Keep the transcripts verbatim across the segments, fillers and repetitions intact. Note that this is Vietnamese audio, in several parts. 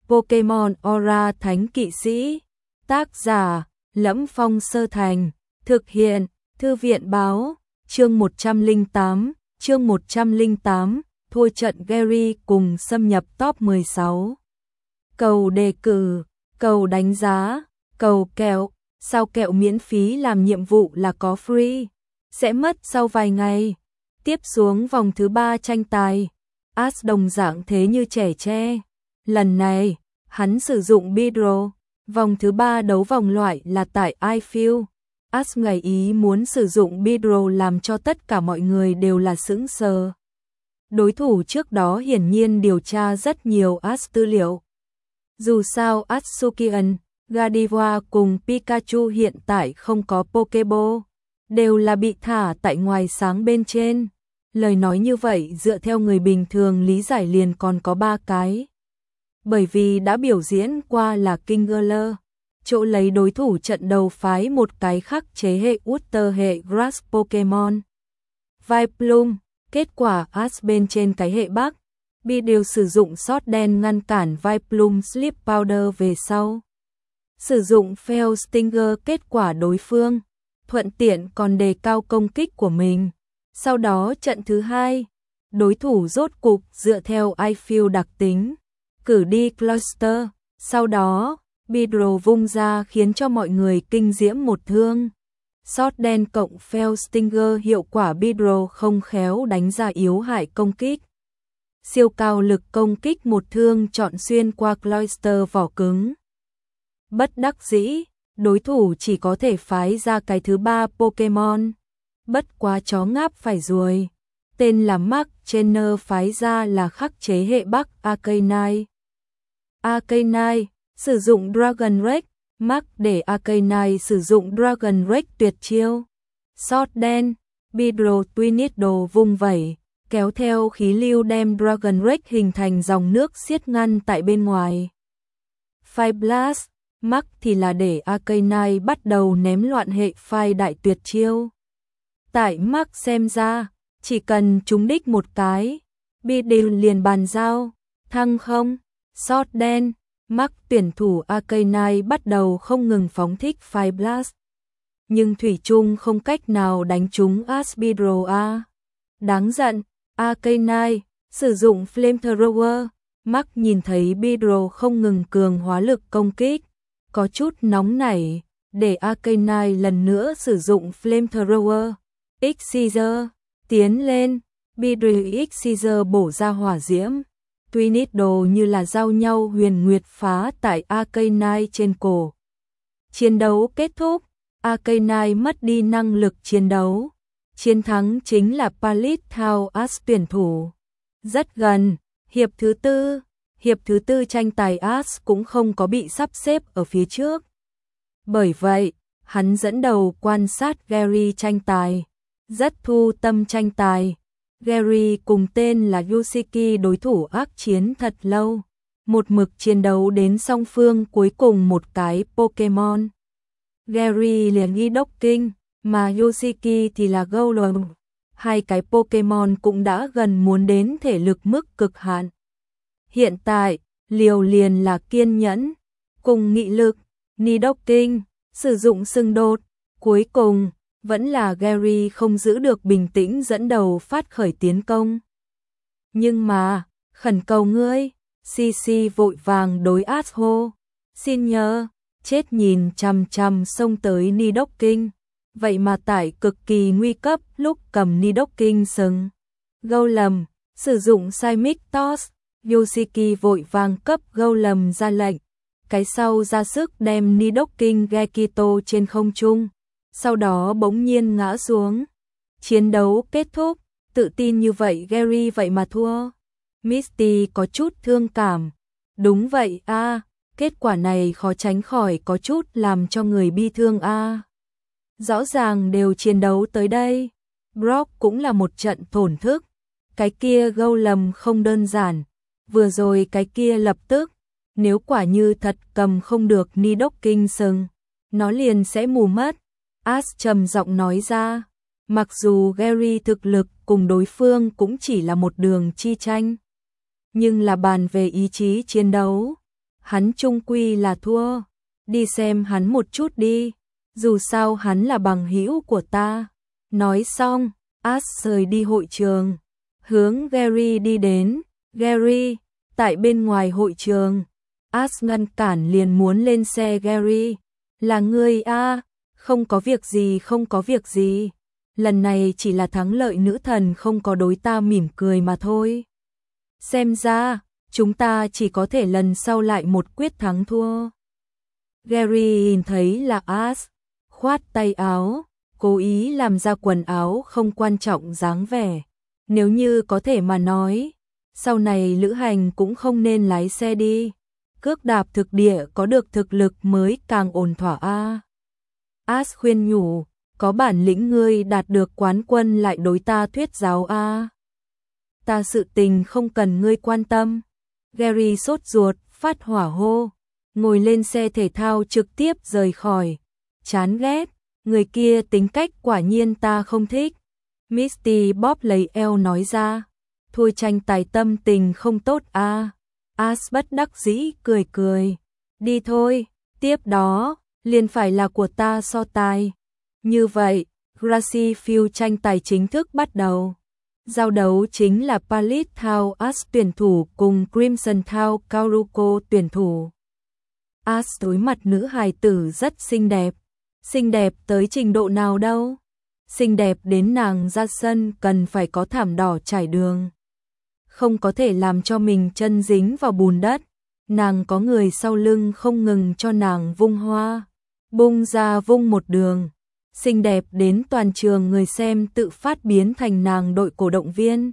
Pokemon Aura Thánh Kỵ Sĩ. Tác giả: Lẫm Phong Sơ Thành. Thực hiện: Thư viện báo. Chương một trăm lẻ tám, chương một trăm lẻ tám, thua trận Gary cùng xâm nhập top mười sáu. Cầu đề cử, cầu đánh giá, cầu kẹo, sao kẹo miễn phí làm nhiệm vụ là có free, sẽ mất sau vài ngày. Tiếp xuống vòng thứ ba tranh tài, Ash đồng dạng thế như trẻ tre. Lần này, hắn sử dụng Beedrill. Vòng thứ ba đấu vòng loại là tại iField. Ash ngày ý muốn sử dụng Beedrill làm cho tất cả mọi người đều là sững sờ. Đối thủ trước đó hiển nhiên điều tra rất nhiều Ash tư liệu. Dù sao Ascidian, Gardevoir cùng Pikachu hiện tại không có Pokéball, đều là bị thả tại ngoài sáng bên trên. Lời nói như vậy dựa theo người bình thường lý giải liền còn có ba cái. Bởi vì đã biểu diễn qua là Kingler, chỗ lấy đối thủ trận đầu phái một cái khắc chế hệ Water hệ Grass Pokemon. Vileplume, kết quả Ash bên trên cái hệ Bắc, Beedrill sử dụng sót đen ngăn cản Vileplume Sleep Powder về sau. Sử dụng Fell Stinger, kết quả đối phương thuận tiện còn đề cao công kích của mình. Sau đó trận thứ hai, đối thủ rốt cục dựa theo iField đặc tính, cử đi Cluster, sau đó Beedrill vung ra khiến cho mọi người kinh diễm một thương. Sót đen cộng Fell Stinger, hiệu quả Beedrill không khéo đánh ra yếu hại công kích. Siêu cao lực công kích một thương chọn xuyên qua Cloyster vỏ cứng. Bất đắc dĩ, đối thủ chỉ có thể phái ra cái thứ ba Pokemon. Bất quá chó ngáp phải ruồi. Tên là Mark Trainer phái ra là khắc chế hệ Bắc Arcanine. Arcanine sử dụng Dragon Rage, Mark để Arcanine sử dụng Dragon Rage tuyệt chiêu. Sót đen, Beedrill Twinido vung vẩy, kéo theo khí lưu đem Dragon Rage hình thành dòng nước xiết ngăn tại bên ngoài. Fire Blast, Mark thì là để Arcanine bắt đầu ném loạn hệ Fire đại tuyệt chiêu. Tại Mark xem ra, chỉ cần trúng đích một cái, Beedrill liền bàn giao, thăng không, sót đen, Mark tuyển thủ Arcanine bắt đầu không ngừng phóng thích Fire Blast. Nhưng thủy chung không cách nào đánh trúng Ash. Beedrill a. Đáng giận, Arcanine sử dụng Flamethrower. Mark nhìn thấy Beedrill không ngừng cường hóa lực công kích, có chút nóng nảy, để Arcanine lần nữa sử dụng Flamethrower. X-Scissor, tiến lên, Beedrill X-Scissor bổ ra hỏa diễm. Twinido như là giao nhau huyền nguyệt phá tại Arcanine trên cổ. Chiến đấu kết thúc, Arcanine mất đi năng lực chiến đấu. Chiến thắng chính là Palisade Ash tuyển thủ. Rất gần, hiệp thứ tư, hiệp thứ tư tranh tài Ash cũng không có bị sắp xếp ở phía trước. Bởi vậy, hắn dẫn đầu quan sát Gary tranh tài, rất thu tâm tranh tài. Gary cùng tên là Yoshiki đối thủ ác chiến thật lâu, một mực chiến đấu đến song phương cuối cùng một cái Pokemon. Gary liền ghi Nidoking, mà Yoshiki thì là Golem. Hai cái Pokemon cũng đã gần muốn đến thể lực mức cực hạn. Hiện tại, liều liền là kiên nhẫn, cùng nghị lực. Nidoking sử dụng xung đột, cuối cùng vẫn là Gary không giữ được bình tĩnh dẫn đầu phát khởi tiến công. Nhưng mà, khẩn cầu ngươi, Cici vội vàng đối Ash hô, xin nhờ, chết nhìn chằm chằm xông tới Nidoking. Vậy mà tại cực kỳ nguy cấp lúc cầm Nidoking sừng. Golem, sử dụng Seismic Toss, Yoshiki vội vàng cấp Golem ra lệnh. Cái sau ra sức đem Nidoking Gekito trên không trung. Sau đó bỗng nhiên ngã xuống. Chiến đấu kết thúc, tự tin như vậy Gary vậy mà thua. Misty có chút thương cảm. Đúng vậy a, à, kết quả này khó tránh khỏi có chút làm cho người bi thương a. À. Rõ ràng đều chiến đấu tới đây. Brock cũng là một trận thổn thức. Cái kia Golem không đơn giản. Vừa rồi cái kia lập tức, nếu quả như thật cầm không được Nidoking sừng, nó liền sẽ mù mất. Ash trầm giọng nói ra, mặc dù Gary thực lực cùng đối phương cũng chỉ là một đường chi tranh, nhưng là bàn về ý chí chiến đấu, hắn chung quy là thua. Đi xem hắn một chút đi, dù sao hắn là bằng hữu của ta. Nói xong, Ash rời đi hội trường, hướng Gary đi đến. Gary, tại bên ngoài hội trường, Ash ngăn cản liền muốn lên xe. Gary, là ngươi a? Không có việc gì, không có việc gì. Lần này chỉ là thắng lợi nữ thần không có đối ta mỉm cười mà thôi. Xem ra, chúng ta chỉ có thể lần sau lại một quyết thắng thua. Gary nhìn thấy là Ash, khoát tay áo, cố ý làm ra quần áo không quan trọng dáng vẻ. Nếu như có thể mà nói, sau này lữ hành cũng không nên lái xe đi. Cước đạp thực địa có được thực lực mới càng ổn thỏa a. Ash khuyên nhủ, có bản lĩnh ngươi đạt được quán quân lại đối ta thuyết giáo a. Ta sự tình không cần ngươi quan tâm. Gary sốt ruột, phát hỏa hô, ngồi lên xe thể thao trực tiếp rời khỏi. Chán ghét, người kia tính cách quả nhiên ta không thích. Misty bóp lấy eo nói ra, thôi tranh tài tâm tình không tốt a. Ash bất đắc dĩ cười cười, đi thôi, tiếp đó, liền phải là của ta so tài. Như vậy, Gracie Field tranh tài chính thức bắt đầu. Giao đấu chính là Palit Thao Ash tuyển thủ cùng Crimson Thao Karuko tuyển thủ. Ash đối mặt nữ hài tử rất xinh đẹp. Xinh đẹp tới trình độ nào đâu? Xinh đẹp đến nàng ra sân cần phải có thảm đỏ trải đường. Không có thể làm cho mình chân dính vào bùn đất. Nàng có người sau lưng không ngừng cho nàng vung hoa, bung ra vung một đường. Xinh đẹp đến toàn trường người xem tự phát biến thành nàng đội cổ động viên.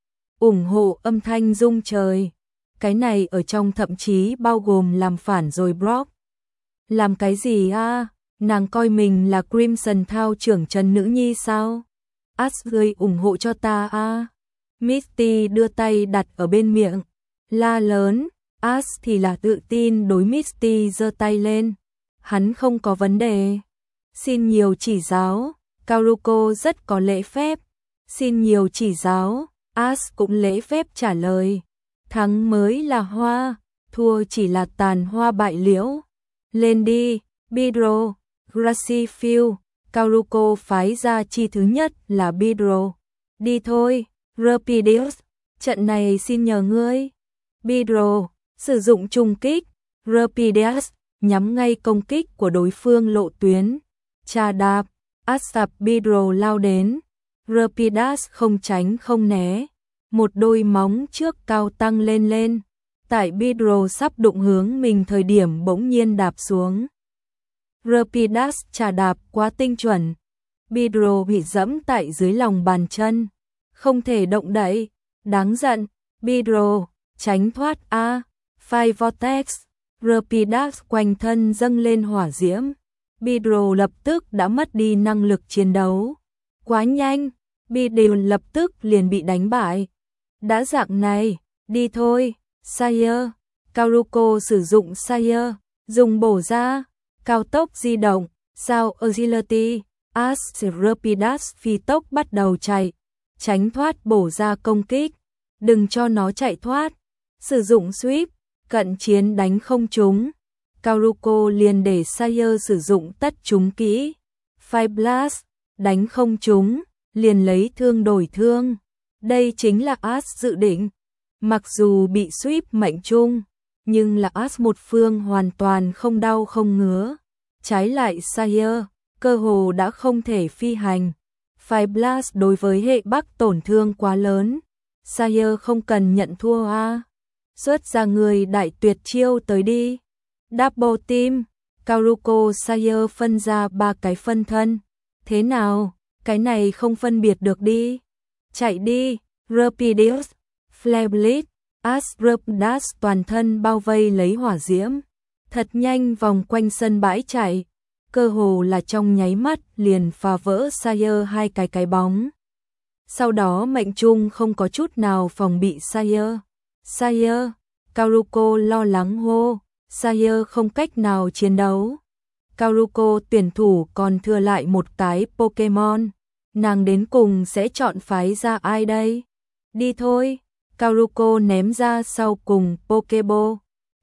Ủng hộ âm thanh rung trời. Cái này ở trong thậm chí bao gồm làm phản rồi Brock. Làm cái gì a? Nàng coi mình là Crimson Thao trưởng trần nữ nhi sao? Ash gây ủng hộ cho ta a. Misty đưa tay đặt ở bên miệng, la lớn. Ash thì là tự tin đối Misty giơ tay lên. Hắn không có vấn đề. Xin nhiều chỉ giáo. Karuko rất có lễ phép. Xin nhiều chỉ giáo. Ash cũng lễ phép trả lời. Thắng mới là hoa, thua chỉ là tàn hoa bại liễu. Lên đi, Pedro. Gracie Field, Karuko phái ra chi thứ nhất là Pedro. Đi thôi, Rapidius, trận này xin nhờ ngươi. Pedro, sử dụng trùng kích. Rapidius, nhắm ngay công kích của đối phương lộ tuyến. Chà đạp, Asap Pedro lao đến. Rapidius không tránh không né. Một đôi móng trước cao tăng lên lên. Tại Pedro sắp đụng hướng mình thời điểm bỗng nhiên đạp xuống. Rapidius chà đạp quá tinh chuẩn. Pedro bị dẫm tại dưới lòng bàn chân. Không thể động đậy. Đáng giận. Pedro, tránh thoát a. Fire Vortex. Rapidius quanh thân dâng lên hỏa diễm. Pedro lập tức đã mất đi năng lực chiến đấu. Quá nhanh. Pedro lập tức liền bị đánh bại. Đã dạng này, đi thôi. Sire. Karuko sử dụng Sire. Dùng bổ ra. Cao tốc di động, sao agility, Ash Rapidius phi tốc bắt đầu chạy, tránh thoát bổ ra công kích, đừng cho nó chạy thoát. Sử dụng sweep, cận chiến đánh không trúng. Karuko liền để Sire sử dụng tất trúng kỹ. Fire Blast, đánh không trúng, liền lấy thương đổi thương. Đây chính là Ash dự định. Mặc dù bị sweep mệnh trung, nhưng là Ash một phương hoàn toàn không đau không ngứa. Trái lại Sire, cơ hồ đã không thể phi hành. Fire Blast đối với hệ Bắc tổn thương quá lớn. Sire không cần nhận thua a. Xuất ra người đại tuyệt chiêu tới đi. Double team, Karuko Sire phân ra ba cái phân thân. Thế nào, cái này không phân biệt được đi. Chạy đi, Rapidius, Flare Blade. Ash Rapidius toàn thân bao vây lấy hỏa diễm, thật nhanh vòng quanh sân bãi chạy, cơ hồ là trong nháy mắt liền phá vỡ Sire hai cái cái bóng. Sau đó mệnh trung không có chút nào phòng bị Sire. Sire, Karuko lo lắng hô, Sire không cách nào chiến đấu. Karuko tuyển thủ còn thừa lại một cái Pokemon, nàng đến cùng sẽ chọn phái ra ai đây? Đi thôi. Karuko ném ra sau cùng Pokeball.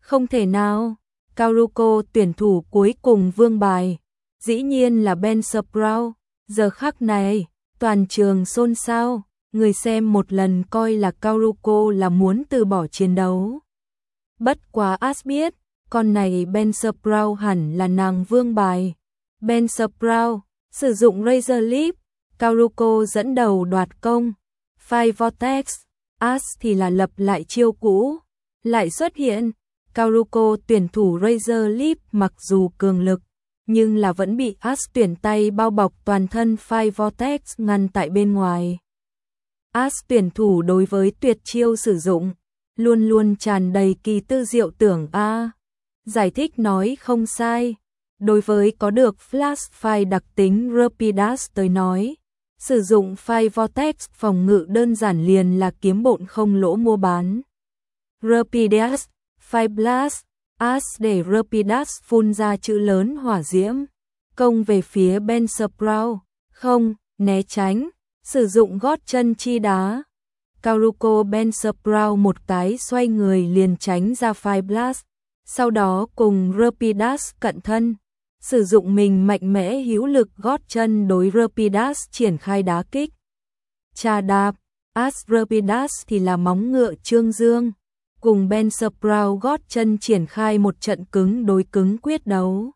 Không thể nào, Karuko tuyển thủ cuối cùng vương bài, dĩ nhiên là Ben Sprout. Giờ khắc này, toàn trường xôn xao, người xem một lần coi là Karuko là muốn từ bỏ chiến đấu. Bất quá Ash biết, con này Ben Sprout hẳn là nàng vương bài. Ben Sprout sử dụng Razor Leaf, Karuko dẫn đầu đoạt công. Fire Vortex, Ash thì là lập lại chiêu cũ, lại xuất hiện. Karuko tuyển thủ Razor Leaf mặc dù cường lực, nhưng là vẫn bị Ash tuyển tay bao bọc toàn thân Fire Vortex ngăn tại bên ngoài. Ash tuyển thủ đối với tuyệt chiêu sử dụng, luôn luôn tràn đầy kỳ tư diệu tưởng a. À, giải thích nói không sai. Đối với có được Flash Fire đặc tính Rapidash tới nói, sử dụng Fire Vortex phòng ngự đơn giản liền là kiếm bộn không lỗ mua bán. Rapidash, Fire Blast, Ash để Rapidash phun ra chữ lớn hỏa diễm, công về phía Ben Sprout, không, né tránh, sử dụng gót chân chi đá. Karuko Ben Sprout một cái xoay người liền tránh ra Fire Blast, sau đó cùng Rapidash cận thân, sử dụng mình mạnh mẽ hữu lực gót chân đối Rapidash triển khai đá kích. Trà đạp, Ash Rapidash thì là móng ngựa trương dương, cùng Ben Sprout gót chân triển khai một trận cứng đối cứng quyết đấu.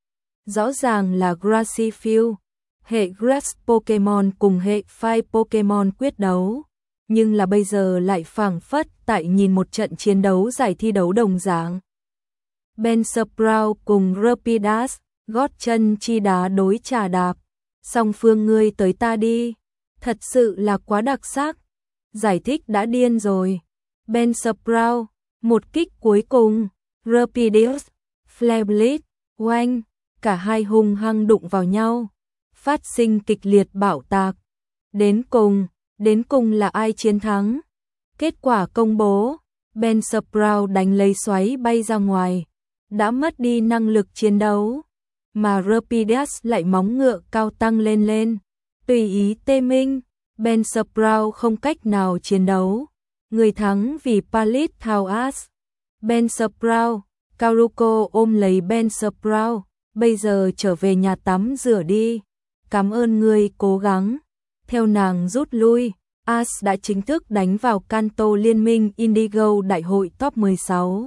Rõ ràng là Grassy Field, hệ Grass Pokemon cùng hệ Fire Pokemon quyết đấu, nhưng là bây giờ lại phảng phất tại nhìn một trận chiến đấu giải thi đấu đồng dạng. Ben Sprout cùng Rapidash, gót chân chi đá đối trà đạp, song phương ngươi tới ta đi, thật sự là quá đặc sắc. Giải thích đã điên rồi. Ben Sprout, một kích cuối cùng, Rapidash, Flare Blitz, oanh, cả hai hung hăng đụng vào nhau, phát sinh kịch liệt bạo tạc. Đến cùng, đến cùng là ai chiến thắng? Kết quả công bố, Ben Sprout đánh lấy xoáy bay ra ngoài, đã mất đi năng lực chiến đấu, mà Rapidash lại móng ngựa cao tăng lên lên, tùy ý tê minh, Ben Sprout không cách nào chiến đấu. Người thắng vì Pallet Thao Ash. Ben Sprout, Karuko ôm lấy Ben Sprout, bây giờ trở về nhà tắm rửa đi, cảm ơn ngươi cố gắng. Theo nàng rút lui, Ash đã chính thức đánh vào Kanto Liên minh Indigo Đại hội top mười sáu.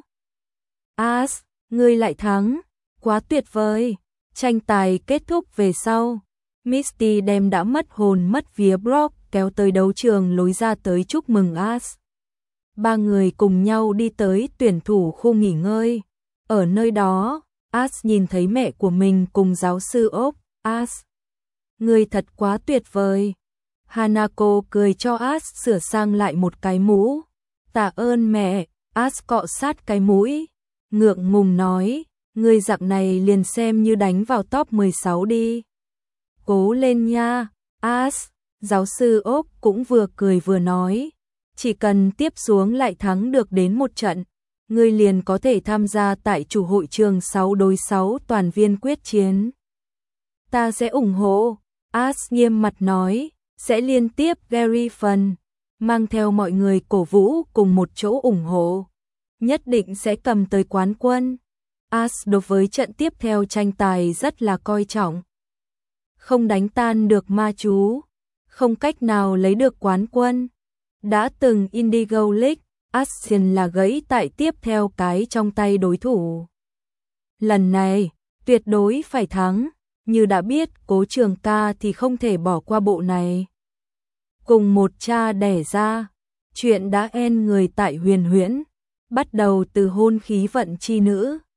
Ash, ngươi lại thắng, quá tuyệt vời. Tranh tài kết thúc về sau, Misty đem đã mất hồn mất vía Brock kéo tới đấu trường lối ra tới chúc mừng Ash. Ba người cùng nhau đi tới tuyển thủ khu nghỉ ngơi. Ở nơi đó, Ash nhìn thấy mẹ của mình cùng giáo sư Oak. Ash, người thật quá tuyệt vời. Hanako cười cho Ash sửa sang lại một cái mũ. Tạ ơn mẹ. Ash cọ sát cái mũi, ngượng ngùng nói, người dạng này liền xem như đánh vào top mười sáu đi. Cố lên nha, Ash. Giáo sư Oak cũng vừa cười vừa nói, chỉ cần tiếp xuống lại thắng được đến một trận, ngươi liền có thể tham gia tại chủ hội trường sáu đối sáu toàn viên quyết chiến. Ta sẽ ủng hộ, Ash nghiêm mặt nói, sẽ liên tiếp Gary phần, mang theo mọi người cổ vũ cùng một chỗ ủng hộ, nhất định sẽ cầm tới quán quân. Ash đối với trận tiếp theo tranh tài rất là coi trọng. Không đánh tan được ma chú, không cách nào lấy được quán quân. Đã từng Indigo League, Ashen là gãy tại tiếp theo cái trong tay đối thủ. Lần này, tuyệt đối phải thắng, như đã biết Cố Trường Ca thì không thể bỏ qua bộ này. Cùng một cha đẻ ra, chuyện đã en người tại Huyền Huyễn, bắt đầu từ hôn khí vận chi nữ.